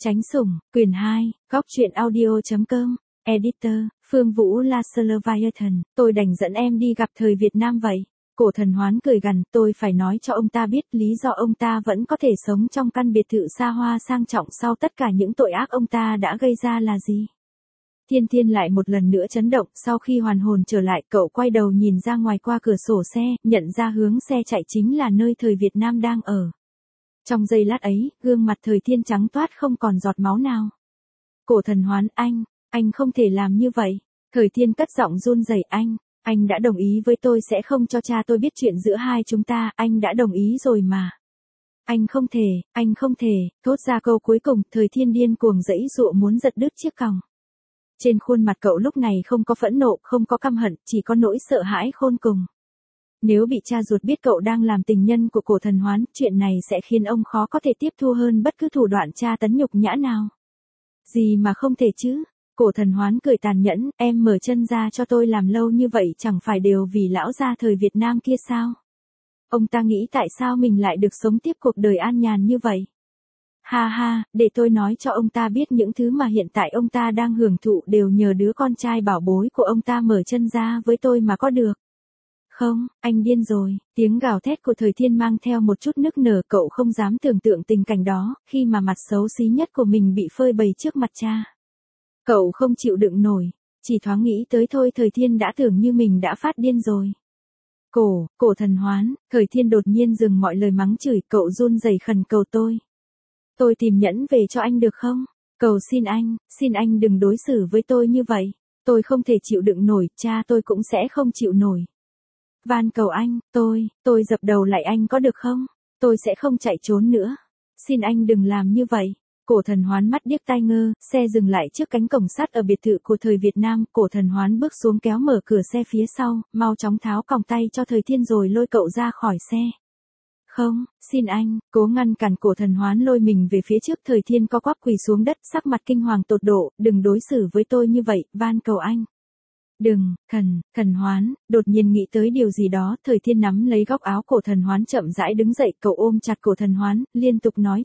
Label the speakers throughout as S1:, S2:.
S1: Tránh sủng, quyền 2, góc truyện audio.com, editor, Phương Vũ Leviathan, tôi đành dẫn em đi gặp thời Việt Nam vậy. Cổ Thần Hoán cười gằn, tôi phải nói cho ông ta biết lý do ông ta vẫn có thể sống trong căn biệt thự xa hoa sang trọng sau tất cả những tội ác ông ta đã gây ra là gì. Thiên Thiên lại một lần nữa chấn động, sau khi hoàn hồn trở lại, cậu quay đầu nhìn ra ngoài qua cửa sổ xe, nhận ra hướng xe chạy chính là nơi thời Việt Nam đang ở. Trong giây lát ấy, gương mặt thời Thiên trắng toát không còn giọt máu nào. Cổ Thần Hoán, anh không thể làm như vậy. Thời Thiên cất giọng run rẩy, anh đã đồng ý với tôi sẽ không cho cha tôi biết chuyện giữa hai chúng ta, anh đã đồng ý rồi mà. Anh không thể, thốt ra câu cuối cùng, thời Thiên điên cuồng giãy giụa muốn giật đứt chiếc còng. Trên khuôn mặt cậu lúc này không có phẫn nộ, không có căm hận, chỉ có nỗi sợ hãi khôn cùng. Nếu bị cha ruột biết cậu đang làm tình nhân của Cổ Thần Hoán, chuyện này sẽ khiến ông khó có thể tiếp thu hơn bất cứ thủ đoạn tra tấn nhục nhã nào. Gì mà không thể chứ? Cổ Thần Hoán cười tàn nhẫn, em mở chân ra cho tôi làm lâu như vậy chẳng phải đều vì lão gia thời Việt Nam kia sao? Ông ta nghĩ tại sao mình lại được sống tiếp cuộc đời an nhàn như vậy? Ha ha, để tôi nói cho ông ta biết những thứ mà hiện tại ông ta đang hưởng thụ đều nhờ đứa con trai bảo bối của ông ta mở chân ra với tôi mà có được. Không, anh điên rồi, tiếng gào thét của thời Thiên mang theo một chút nức nở, cậu không dám tưởng tượng tình cảnh đó, khi mà mặt xấu xí nhất của mình bị phơi bày trước mặt cha. Cậu không chịu đựng nổi, chỉ thoáng nghĩ tới thôi thời Thiên đã tưởng như mình đã phát điên rồi. Cổ Thần Hoán, thời Thiên đột nhiên dừng mọi lời mắng chửi, cậu run rẩy khẩn cầu tôi. Tôi tìm nhẫn về cho anh được không? Cầu xin anh đừng đối xử với tôi như vậy. Tôi không thể chịu đựng nổi, cha tôi cũng sẽ không chịu nổi. Van cầu anh, tôi dập đầu lại anh có được không? Tôi sẽ không chạy trốn nữa. Xin anh đừng làm như vậy. Cổ Thần Hoán mắt điếc tai ngơ, xe dừng lại trước cánh cổng sắt ở biệt thự của thời Việt Nam, Cổ Thần Hoán bước xuống kéo mở cửa xe phía sau, mau chóng tháo còng tay cho thời Thiên rồi lôi cậu ra khỏi xe. Không, xin anh, cố ngăn cản Cổ Thần Hoán lôi mình về phía trước, thời Thiên co quắp quỳ xuống đất, sắc mặt kinh hoàng tột độ, đừng đối xử với tôi như vậy, van cầu anh. Đừng, Thần Hoán, đột nhiên nghĩ tới điều gì đó, thời Thiên nắm lấy góc áo Cổ Thần Hoán chậm rãi đứng dậy, cậu ôm chặt Cổ Thần Hoán, liên tục nói,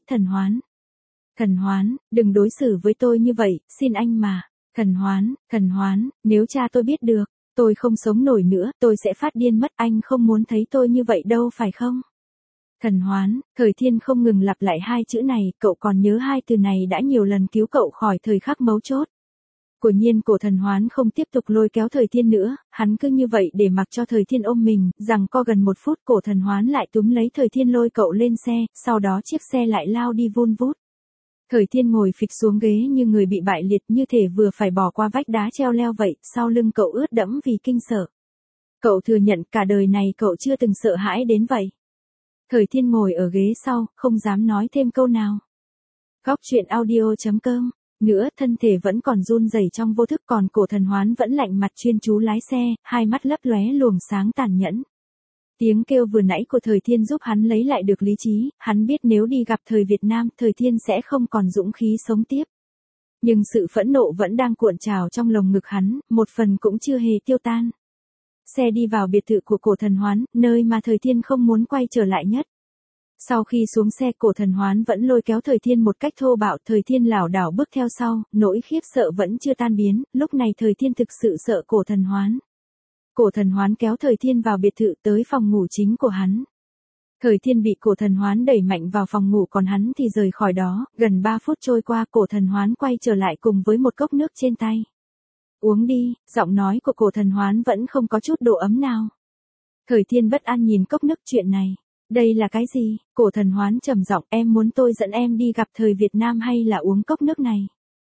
S1: Thần Hoán, đừng đối xử với tôi như vậy, xin anh mà. Thần Hoán, nếu cha tôi biết được, tôi không sống nổi nữa, tôi sẽ phát điên mất, anh không muốn thấy tôi như vậy đâu phải không? Thần Hoán, thời Thiên không ngừng lặp lại hai chữ này, cậu còn nhớ hai từ này đã nhiều lần cứu cậu khỏi thời khắc mấu chốt. Quả nhiên Cổ Thần Hoán không tiếp tục lôi kéo thời Thiên nữa, hắn cứ như vậy để mặc cho thời Thiên ôm mình, rằng co gần 1 phút Cổ Thần Hoán lại túm lấy thời Thiên lôi cậu lên xe, sau đó chiếc xe lại lao đi vun vút. Thời Thiên ngồi phịch xuống ghế như người bị bại liệt, như thể vừa phải bỏ qua vách đá treo leo vậy, sau lưng cậu ướt đẫm vì kinh sợ. Cậu thừa nhận cả đời này cậu chưa từng sợ hãi đến vậy. Thời Thiên ngồi ở ghế sau, không dám nói thêm câu nào. Góc truyện audio.com, nữa thân thể vẫn còn run rẩy trong vô thức, còn Cổ Thần Hoán vẫn lạnh mặt chuyên chú lái xe, hai mắt lấp lóe luồng sáng tàn nhẫn. Tiếng kêu vừa nãy của thời Thiên giúp hắn lấy lại được lý trí, hắn biết nếu đi gặp thời Việt Nam, thời Thiên sẽ không còn dũng khí sống tiếp. Nhưng sự phẫn nộ vẫn đang cuộn trào trong lồng ngực hắn, một phần cũng chưa hề tiêu tan. Xe đi vào biệt thự của Cổ Thần Hoán, nơi mà thời Thiên không muốn quay trở lại nhất. Sau khi xuống xe, Cổ Thần Hoán vẫn lôi kéo thời Thiên một cách thô bạo, thời Thiên lảo đảo bước theo sau, nỗi khiếp sợ vẫn chưa tan biến, lúc này thời Thiên thực sự sợ Cổ Thần Hoán. Cổ Thần Hoán kéo thời Thiên vào biệt thự tới phòng ngủ chính của hắn. Thời Thiên bị Cổ Thần Hoán đẩy mạnh vào phòng ngủ, còn hắn thì rời khỏi đó, gần 3 phút trôi qua Cổ Thần Hoán quay trở lại cùng với một cốc nước trên tay. Uống đi, giọng nói của Cổ Thần Hoán vẫn không có chút độ ấm nào. Thời Thiên bất an nhìn cốc nước, chuyện này, đây là cái gì? Cổ Thần Hoán trầm giọng, em muốn tôi dẫn em đi gặp thời Việt Nam hay là uống cốc nước này?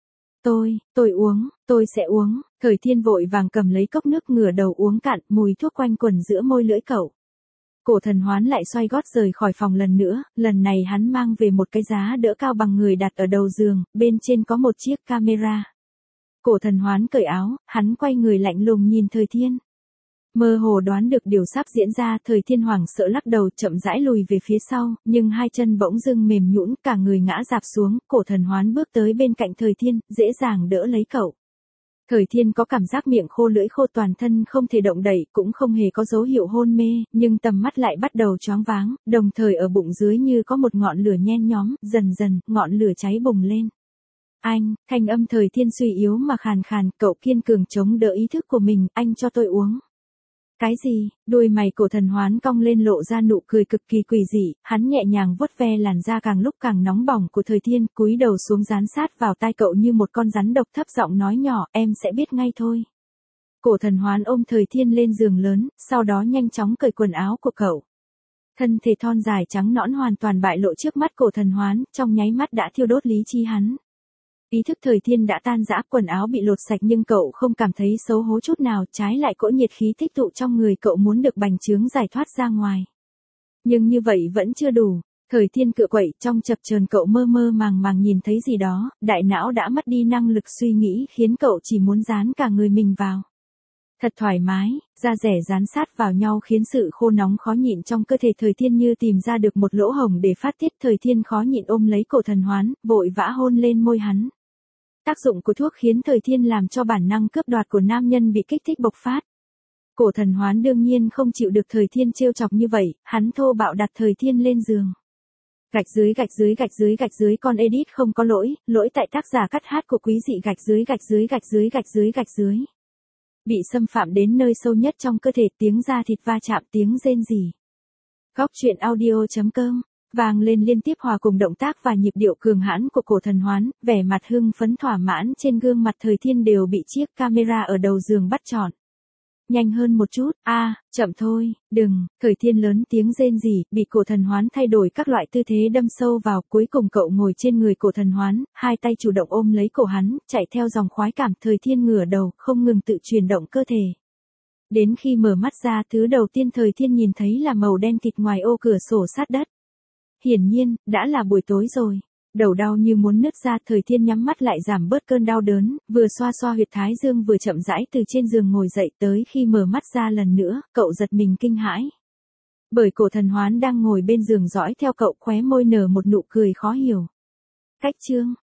S1: Tôi sẽ uống. Thời Thiên vội vàng cầm lấy cốc nước ngửa đầu uống cạn, mùi thuốc quanh quẩn giữa môi lưỡi cậu. Cổ Thần Hoán lại xoay gót rời khỏi phòng lần nữa, lần này hắn mang về một cái giá đỡ cao bằng người đặt ở đầu giường, bên trên có một chiếc camera. Cổ Thần Hoán cởi áo, hắn quay người lạnh lùng nhìn thời Thiên. Mơ hồ đoán được điều sắp diễn ra, thời Thiên hoảng sợ lắc đầu chậm rãi lùi về phía sau, nhưng hai chân bỗng dưng mềm nhũn, cả người ngã rạp xuống, Cổ Thần Hoán bước tới bên cạnh thời Thiên, dễ dàng đỡ lấy cậu. Thời Thiên có cảm giác miệng khô lưỡi khô, toàn thân không thể động đậy, cũng không hề có dấu hiệu hôn mê, nhưng tầm mắt lại bắt đầu choáng váng, đồng thời ở bụng dưới như có một ngọn lửa nhen nhóm, dần dần, ngọn lửa cháy bùng lên. Anh, thanh âm Thời Thiên suy yếu mà khàn khàn, cậu kiên cường chống đỡ ý thức của mình, anh cho tôi uống. Cái gì? Đuôi mày Cổ Thần Hoán cong lên lộ ra nụ cười cực kỳ quỷ dị, hắn nhẹ nhàng vuốt ve làn da càng lúc càng nóng bỏng của Thời Thiên, cúi đầu xuống dán sát vào tai cậu như một con rắn độc, thấp giọng nói nhỏ, em sẽ biết ngay thôi. Cổ Thần Hoán ôm Thời Thiên lên giường lớn, sau đó nhanh chóng cởi quần áo của cậu. Thân thể thon dài trắng nõn hoàn toàn bại lộ trước mắt Cổ Thần Hoán, trong nháy mắt đã thiêu đốt lý trí hắn. Ý thức Thời Thiên đã tan rã, quần áo bị lột sạch nhưng cậu không cảm thấy xấu hổ chút nào, trái lại cỗ nhiệt khí tích tụ trong người cậu muốn được bành trướng giải thoát ra ngoài. Nhưng như vậy vẫn chưa đủ, Thời Thiên cựa quậy, trong chập chờn cậu mơ mơ màng màng nhìn thấy gì đó, đại não đã mất đi năng lực suy nghĩ khiến cậu chỉ muốn dán cả người mình vào. Thật thoải mái, da rẻ dán sát vào nhau khiến sự khô nóng khó nhịn trong cơ thể Thời Thiên như tìm ra được một lỗ hổng để phát tiết. Thời Thiên khó nhịn ôm lấy Cổ Thần Hoán, vội vã hôn lên môi hắn. Tác dụng của thuốc khiến Thời Thiên làm cho bản năng cướp đoạt của nam nhân bị kích thích bộc phát. Cổ Thần Hoán đương nhiên không chịu được Thời Thiên trêu chọc như vậy, hắn thô bạo đặt Thời Thiên lên giường. Gạch dưới gạch dưới gạch dưới gạch dưới, con edit không có lỗi, lỗi tại tác giả cắt hát của Quý Dị. Gạch dưới gạch dưới gạch dưới gạch dưới gạch dưới. Bị xâm phạm đến nơi sâu nhất trong cơ thể, tiếng da thịt va chạm, tiếng rên rỉ. Góc truyện audio.com vang lên liên tiếp hòa cùng động tác và nhịp điệu cường hãn của Cổ Thần Hoán, vẻ mặt hưng phấn thỏa mãn trên gương mặt Thời Thiên đều bị chiếc camera ở đầu giường bắt trọn. Nhanh hơn một chút, chậm thôi, đừng, Thời Thiên lớn tiếng rên rỉ, bị Cổ Thần Hoán thay đổi các loại tư thế đâm sâu vào, cuối cùng cậu ngồi trên người Cổ Thần Hoán, hai tay chủ động ôm lấy cổ hắn, chạy theo dòng khoái cảm. Thời Thiên ngửa đầu, không ngừng tự chuyển động cơ thể. Đến khi mở mắt ra, thứ đầu tiên Thời Thiên nhìn thấy là màu đen kịt ngoài ô cửa sổ sát đất. Hiển nhiên, đã là buổi tối rồi. Đầu đau như muốn nứt ra, Thời Thiên nhắm mắt lại giảm bớt cơn đau đớn, vừa xoa xoa huyệt thái dương vừa chậm rãi từ trên giường ngồi dậy. Tới khi mở mắt ra lần nữa, cậu giật mình kinh hãi. Bởi Cổ Thần Hoán đang ngồi bên giường dõi theo cậu, khóe môi nở một nụ cười khó hiểu. Cách chương